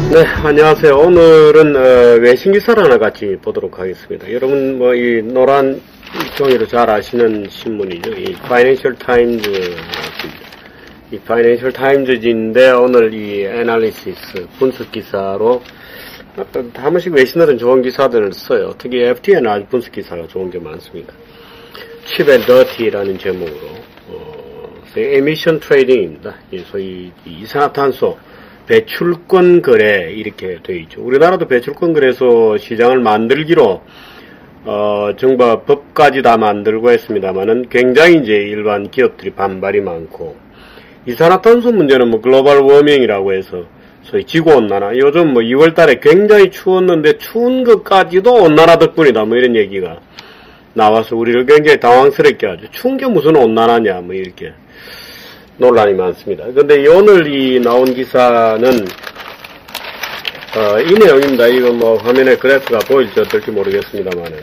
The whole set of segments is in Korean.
네, 안녕하세요. 오늘은 외신 기사를 하나 같이 보도록 하겠습니다. 여러분 뭐 이 노란 종이로 잘 아시는 신문이죠. 이 파이낸셜 타임즈. 이 파이낸셜 타임즈인데 오늘 이 애널리시스 분석 기사로 한 번씩 외신들은 좋은 기사들을 써요. 특히 FT는 아주 분석 기사가 좋은 게 많습니다. Cheap and Dirty라는 제목으로 에미션 트레이딩입니다. 소위 이산화탄소 배출권 거래 이렇게 되어 있죠. 우리나라도 배출권 거래소 시장을 만들기로 정부가 법까지 다 만들고 했습니다만은 굉장히 이제 일반 기업들이 반발이 많고, 이산화탄소 문제는 뭐 글로벌 워밍이라고 해서 소위 지구온난화, 요즘 뭐 2월달에 굉장히 추웠는데 추운 것까지도 온난화 덕분이다 뭐 이런 얘기가 나와서 우리를 굉장히 당황스럽게 하죠. 추운 게 무슨 온난화냐 뭐 이렇게 논란이 많습니다. 근데 오늘 이 나온 기사는 이 내용입니다. 이거 뭐 화면에 그래프가 보일지 어떨지 모르겠습니다만은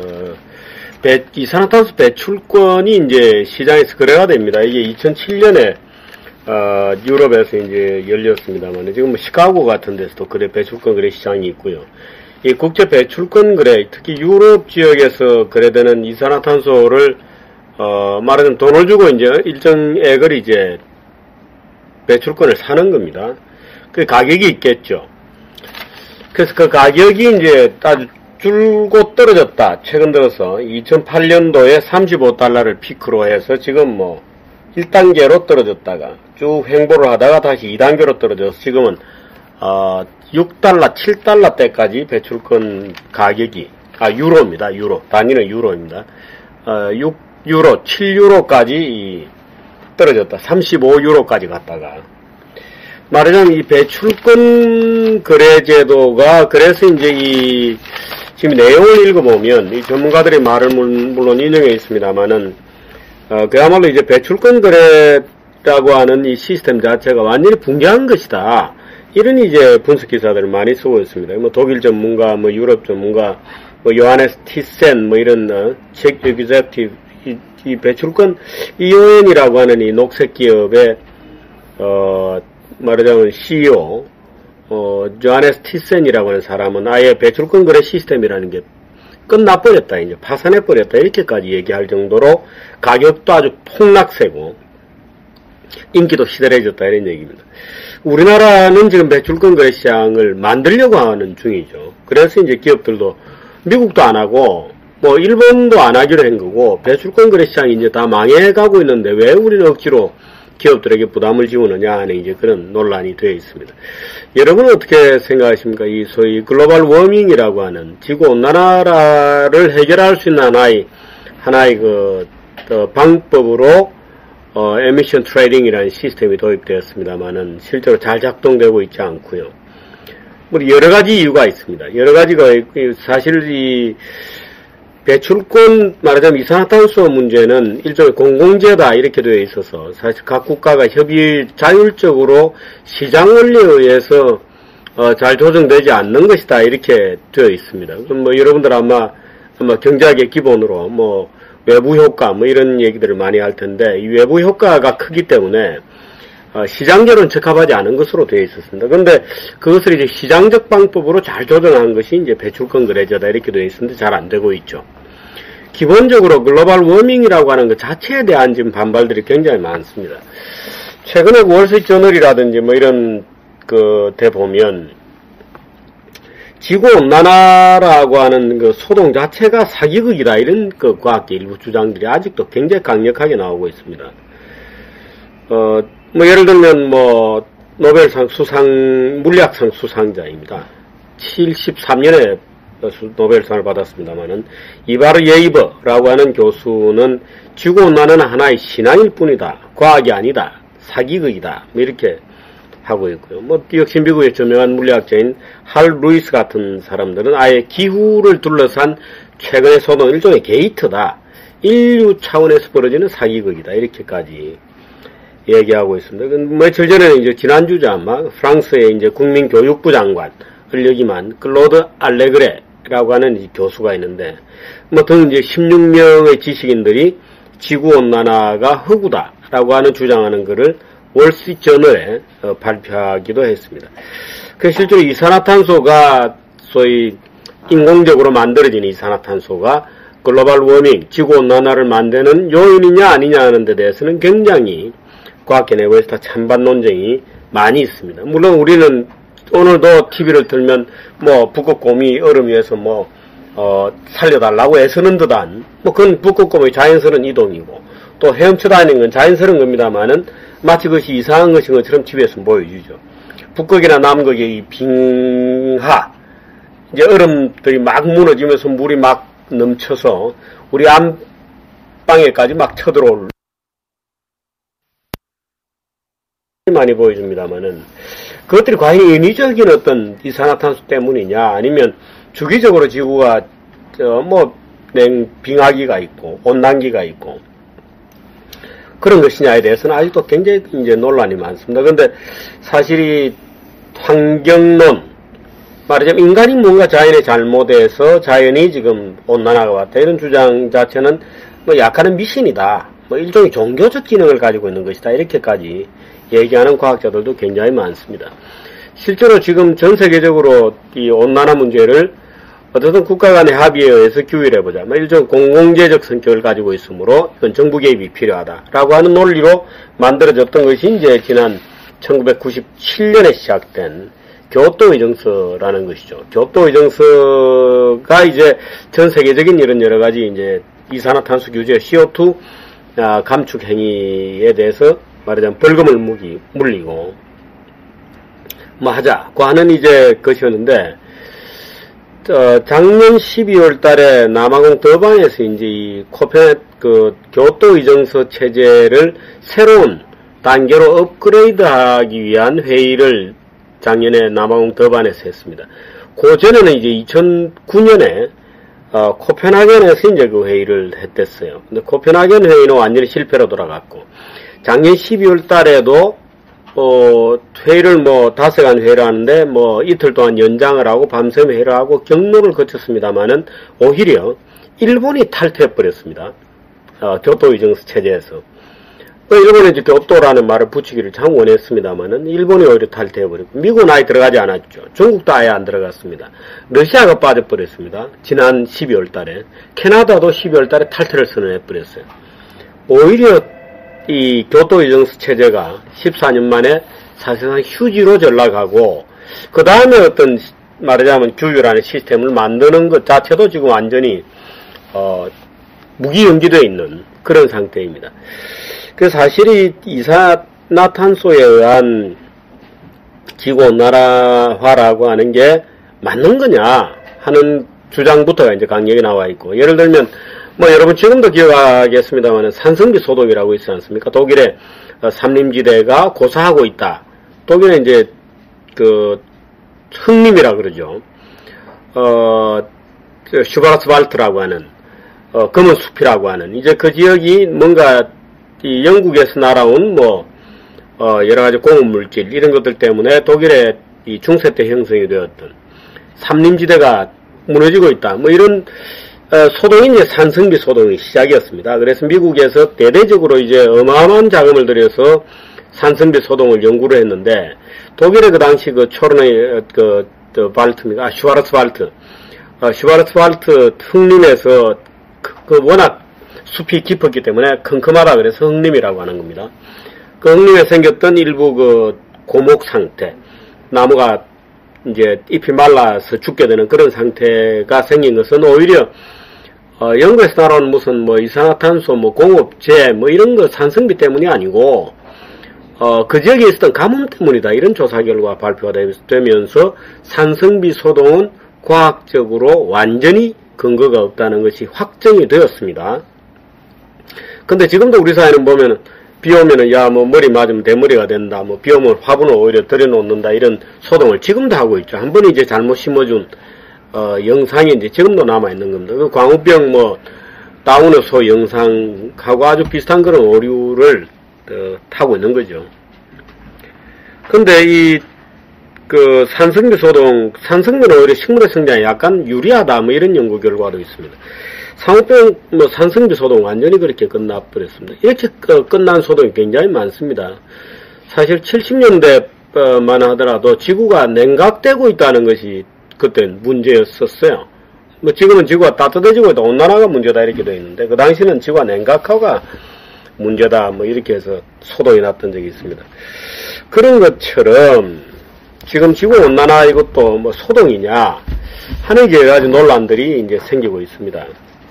이산화탄소 배출권이 이제 시장에서 거래가 됩니다. 이게 2007년에 유럽에서 이제 열렸습니다만 지금 뭐 시카고 같은 데서도 배출권 거래 시장이 있고요. 이 국제 배출권 거래, 특히 유럽 지역에서 거래되는 이산화탄소를 말하자면 돈을 주고 이제 일정액을 이제 배출권을 사는 겁니다. 그 가격이 있겠죠. 그래서 그 가격이 이제 아주 줄곧 떨어졌다. 최근 들어서 2008년도에 35달러를 피크로 해서 지금 뭐 1단계로 떨어졌다가 쭉 횡보를 하다가 다시 2단계로 떨어져서 지금은 6달러, 7달러 대까지 배출권 가격이 유로입니다. 유로. 단위는 유로입니다. 6유로, 7유로까지 떨어졌다. 35유로까지 갔다가. 말하자면 이 배출권 거래 제도가, 그래서 이제 지금 내용을 읽어보면 이 전문가들의 말을 물론 인용해 있습니다만은 그야말로 이제 배출권 거래라고 하는 이 시스템 자체가 완전히 붕괴한 것이다. 이런 이제 분석 기사들을 많이 쓰고 있습니다. 뭐 독일 전문가, 뭐 유럽 전문가, 뭐 요하네스 티센, 뭐 이런 책 에그제큐티브, 이 배출권 EON이라고 하는 이 녹색 기업의 말하자면 CEO 요하네스 티센이라고 하는 사람은 아예 배출권 거래 시스템이라는 게 끝나버렸다, 이제 파산해버렸다, 이렇게까지 얘기할 정도로 가격도 아주 폭락세고 인기도 시들해졌다, 이런 얘기입니다. 우리나라는 지금 배출권 거래 시장을 만들려고 하는 중이죠. 그래서 이제 기업들도 미국도 안 하고 뭐 일본도 안 하기로 한 거고, 배출권 거래 시장이 이제 다 망해가고 있는데 왜 우리는 억지로 기업들에게 부담을 지우느냐 하는 이제 그런 논란이 되어 있습니다. 여러분은 어떻게 생각하십니까? 이 소위 글로벌 워밍이라고 하는 지구 온난화를 해결할 수 있는 하나의 방법으로 에미션 트레이딩이라는 시스템이 도입되었습니다만은 실제로 잘 작동되고 있지 않고요. 뭐 여러 가지 이유가 있습니다. 여러 가지가 사실 이 배출권, 말하자면 이산화탄소 문제는 일종의 공공재다 이렇게 되어 있어서 사실 각 국가가 자율적으로 시장 원리에 의해서 잘 조정되지 않는 것이다 이렇게 되어 있습니다. 그럼 뭐 여러분들 아마 경제학의 기본으로 뭐 외부 효과 뭐 이런 얘기들을 많이 할 텐데, 이 외부 효과가 크기 때문에 시장적으로는 적합하지 않은 것으로 되어 있었습니다. 그런데 그것을 이제 시장적 방법으로 잘 조정한 것이 이제 배출권 거래제다 이렇게 되어 있었는데 잘 안 되고 있죠. 기본적으로 글로벌 워밍이라고 하는 것 자체에 대한 지금 반발들이 굉장히 많습니다. 최근에 월스트리트저널이라든지 뭐 이런 데 보면 지구온난화라고 하는 그 소동 자체가 사기극이다 이런 그 과학계 일부 주장들이 아직도 굉장히 강력하게 나오고 있습니다. 뭐 예를 들면 뭐 노벨상 물리학상 수상자입니다. 73년에 노벨상을 받았습니다만은 이바르 예이버라고 하는 교수는 지구온난화는 하나의 신앙일 뿐이다, 과학이 아니다, 사기극이다 뭐 이렇게 하고 있고요. 뭐 역시 미국의 저명한 물리학자인 할 루이스 같은 사람들은 아예 기후를 둘러싼 최근의 소동 일종의 게이트다, 인류 차원에서 벌어지는 사기극이다 이렇게까지 얘기하고 있습니다. 며칠 전에는 이제 지난주죠 아마 프랑스의 이제 국민교육부 장관을 역임한 클로드 알레그레라고 하는 이 교수가 있는데, 뭐 등 이제 16명의 지식인들이 지구온난화가 허구다라고 하는 주장하는 것을 월스트리트저널에 발표하기도 했습니다. 그 실제로 이산화탄소가 소위 인공적으로 만들어진 이산화탄소가 글로벌 워밍, 지구온난화를 만드는 요인이냐 아니냐 하는 데 대해서는 굉장히 과학계 내부에서 찬반 논쟁이 많이 있습니다. 물론 우리는 오늘도 TV를 틀면 뭐 북극곰이 얼음 위에서 살려달라고 애쓰는 듯한 그건 북극곰의 자연스러운 이동이고 또 헤엄쳐 다니는 건 자연스러운 겁니다만은 마치 그것이 이상한 것인 것처럼 TV에서 보여주죠. 북극이나 남극의 이 빙하, 이제 얼음들이 막 무너지면서 물이 막 넘쳐서 우리 안방에까지 막 쳐들어올 많이 보여줍니다만은 그것들이 과연 인위적인 어떤 이산화탄소 때문이냐 아니면 주기적으로 지구가 빙하기가 있고 온난기가 있고 그런 것이냐에 대해서는 아직도 굉장히 이제 논란이 많습니다. 그런데 사실 이 환경론 말하자면 인간이 뭔가 자연의 잘못에서 자연이 지금 온난화가 왔다 이런 주장 자체는 약간은 미신이다. 일종의 종교적 기능을 가지고 있는 것이다. 이렇게까지 얘기하는 과학자들도 굉장히 많습니다. 실제로 지금 전 세계적으로 이 온난화 문제를 어떤 국가 간의 합의에 의해서 규율해보자. 일종 공공재적 성격을 가지고 있으므로 이건 정부 개입이 필요하다라고 하는 논리로 만들어졌던 것이 이제 지난 1997년에 시작된 교토의정서라는 것이죠. 교토의정서가 이제 전 세계적인 이런 여러 가지 이제 이산화탄소 규제, CO2 감축 행위에 대해서 말하자면 벌금을 물리고 하자고 하는 이제 것이었는데 작년 12월 달에 남아공 더반에서 이제 이 교토의정서 체제를 새로운 단계로 업그레이드하기 위한 회의를 작년에 남아공 더반에서 했습니다. 그 전에는 이제 2009년에 코펜하겐에서 이제 그 회의를 했댔어요. 근데 코펜하겐 회의는 완전히 실패로 돌아갔고 작년 12월 달에도 회의를 5시간 회의를 하는데 이틀 동안 연장을 하고 밤샘 회의를 하고 경로를 거쳤습니다만은 오히려 일본이 탈퇴해버렸습니다. 교토의정서 체제에서. 일본에 이제 교토라는 말을 붙이기를 참 원했습니다만은 일본이 오히려 탈퇴해버렸고 미국은 아예 들어가지 않았죠. 중국도 아예 안 들어갔습니다. 러시아가 빠져버렸습니다. 지난 12월 달에. 캐나다도 12월 달에 탈퇴를 선언해버렸어요. 오히려 이 교토의정서 체제가 14년 만에 사실상 휴지로 전락하고 그 다음에 어떤 말하자면 규율하는 시스템을 만드는 것 자체도 지금 완전히 무기연기되어 있는 그런 상태입니다. 그래서 사실 이 이산화탄소에 의한 지구온난화라고 하는 게 맞는 거냐 하는 주장부터가 이제 강력히 나와 있고 예를 들면 여러분 지금도 기억하겠습니다만 산성비 소독이라고 있지 않습니까? 독일의 산림지대가 고사하고 있다. 독일은 이제 흑림이라 그러죠. 슈바르츠발트라고 하는 검은 숲이라고 하는 이제 그 지역이 뭔가 이 영국에서 날아온 여러 가지 공업물질 이런 것들 때문에 독일의 이 중세 때 형성이 되었던 산림지대가 무너지고 있다. 이런 소동이 이제 산성비 소동의 시작이었습니다. 그래서 미국에서 대대적으로 이제 어마어마한 자금을 들여서 산성비 소동을 연구를 했는데 독일의 그 당시 초론의 발트입니다. 슈바르츠발트 흑림에서 워낙 숲이 깊었기 때문에 컴컴하다 그래서 흑림이라고 하는 겁니다. 그 흑림에 생겼던 일부 고목 상태, 나무가 이제 잎이 말라서 죽게 되는 그런 상태가 생긴 것은 오히려 영국에서 날아온 무슨 이산화탄소, 공업재, 이런 거 산성비 때문이 아니고 그 지역에 있었던 가뭄 때문이다. 이런 조사 결과가 발표가 되면서 산성비 소동은 과학적으로 완전히 근거가 없다는 것이 확정이 되었습니다. 근데 지금도 우리 사회는 보면은 비 오면은 머리 맞으면 대머리가 된다. 비 오면 화분을 오히려 들여놓는다. 이런 소동을 지금도 하고 있죠. 한 번에 이제 잘못 심어준 영상이 이제 지금도 남아있는 겁니다. 그 광우병 다운의 소 영상하고 아주 비슷한 그런 오류를 타고 있는 거죠. 근데 산성비 소동, 산성비는 오히려 식물의 성장에 약간 유리하다. 이런 연구 결과도 있습니다. 상호병, 산성비 소동 완전히 그렇게 끝나버렸습니다. 이렇게 끝난 소동이 굉장히 많습니다. 사실 70년대 냉각만 하더라도 지구가 냉각되고 있다는 것이 그때 문제였었어요. 뭐 지금은 지구가 따뜻해지고 있다, 온난화가 문제다 이렇게 되어 있는데 그 당시는 지구가 냉각화가 문제다 뭐 이렇게 해서 소동이 났던 적이 있습니다. 그런 것처럼 지금 지구 온난화 이것도 뭐 소동이냐 하는 이제 여러 가지 논란들이 이제 생기고 있습니다.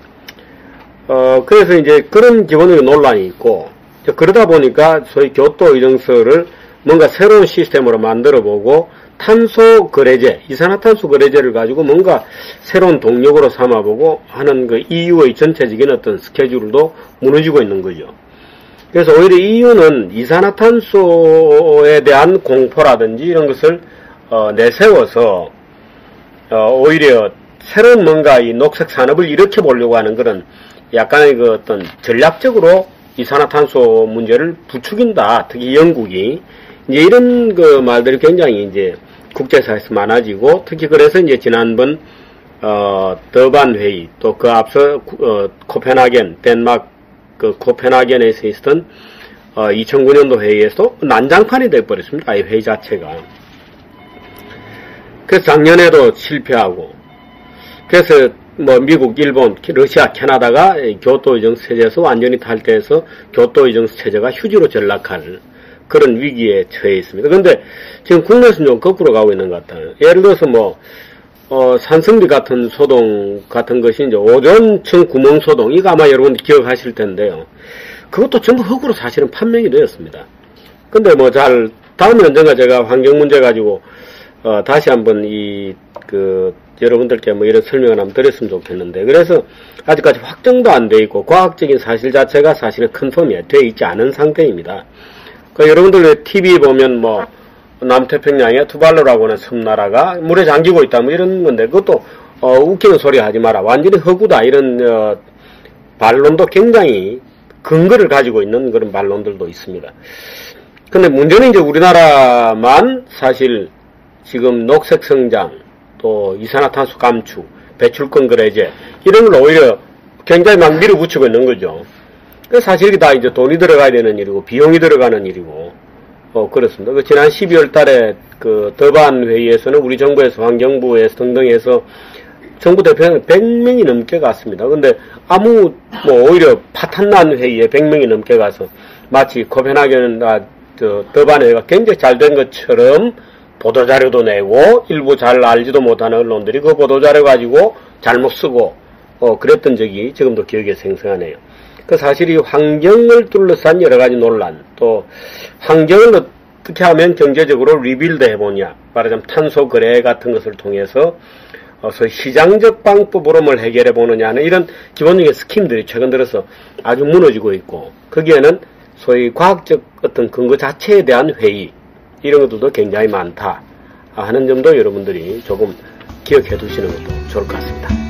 그래서 이제 그런 기본적인 논란이 있고, 그러다 보니까 소위 교토 의정서를 뭔가 새로운 시스템으로 만들어 보고 탄소 거래제, 이산화탄소 거래제를 가지고 뭔가 새로운 동력으로 삼아보고 하는 그 EU의 전체적인 어떤 스케줄도 무너지고 있는 거죠. 그래서 오히려 EU는 이산화탄소에 대한 공포라든지 이런 것을 내세워서 오히려 새로운 뭔가 이 녹색 산업을 일으켜 보려고 하는 그런 약간의 그 어떤 전략적으로 이산화탄소 문제를 부추긴다. 특히 영국이 이제 이런 그 말들이 굉장히 이제 국제사회에서 많아지고, 특히 그래서 이제 지난번 더반 회의, 또 그 앞서 코펜하겐, 덴마크 그 코펜하겐에서 있었던 2009년도 회의에서 난장판이 돼버렸습니다. 이 회의 자체가. 그래서 작년에도 실패하고, 그래서 뭐 미국, 일본, 러시아, 캐나다가 교토 의정서 체제에서 완전히 탈퇴해서 교토 의정서 체제가 휴지로 전락할 그런 위기에 처해 있습니다. 그런데 지금 국내에서는 좀 거꾸로 가고 있는 것 같아요. 예를 들어서 뭐 산성비 같은 소동 같은 것이 이제 오존층 구멍 소동, 이거 아마 여러분들 기억하실 텐데요. 그것도 전부 흙으로 사실은 판명이 되었습니다. 근데 뭐 다음에 언젠가 제가 환경 문제 가지고 다시 한번 여러분들께 뭐 이런 설명을 한번 드렸으면 좋겠는데, 그래서 아직까지 확정도 안 돼 있고 과학적인 사실 자체가 사실은 컨펌이 돼 있지 않은 상태입니다. 여러분들 TV 보면 뭐 남태평양에 투발루라고 하는 섬나라가 물에 잠기고 있다 뭐 이런 건데, 그것도 웃기는 소리 하지 마라, 완전히 허구다, 이런 반론도 굉장히 근거를 가지고 있는 그런 반론들도 있습니다. 근데 문제는 이제 우리나라만 사실 지금 녹색 성장, 또 이산화탄소 감축, 배출권 거래제 이런 걸 오히려 굉장히 막 밀어붙이고 있는 거죠. 사실 이게 다 이제 돈이 들어가야 되는 일이고 비용이 들어가는 일이고 그렇습니다. 지난 12월 달에 그 더반 회의에서는 우리 정부에서 환경부에서 등등해서 정부 대표는 100명이 넘게 갔습니다. 근데 뭐 오히려 파탄난 회의에 100명이 넘게 가서 마치 코펜하겐 더반 회의가 굉장히 잘 된 것처럼 보도자료도 내고 일부 잘 알지도 못하는 언론들이 그 보도자료 가지고 잘못 쓰고 그랬던 적이 지금도 기억에 생생하네요. 사실 이 환경을 둘러싼 여러 가지 논란, 또 환경을 어떻게 하면 경제적으로 리빌드 해보냐, 말하자면 탄소 거래 같은 것을 통해서 소위 시장적 방법으로 뭘 해결해 보느냐 하는 이런 기본적인 스킴들이 최근 들어서 아주 무너지고 있고, 거기에는 소위 과학적 어떤 근거 자체에 대한 회의, 이런 것들도 굉장히 많다 하는 점도 여러분들이 조금 기억해 두시는 것도 좋을 것 같습니다.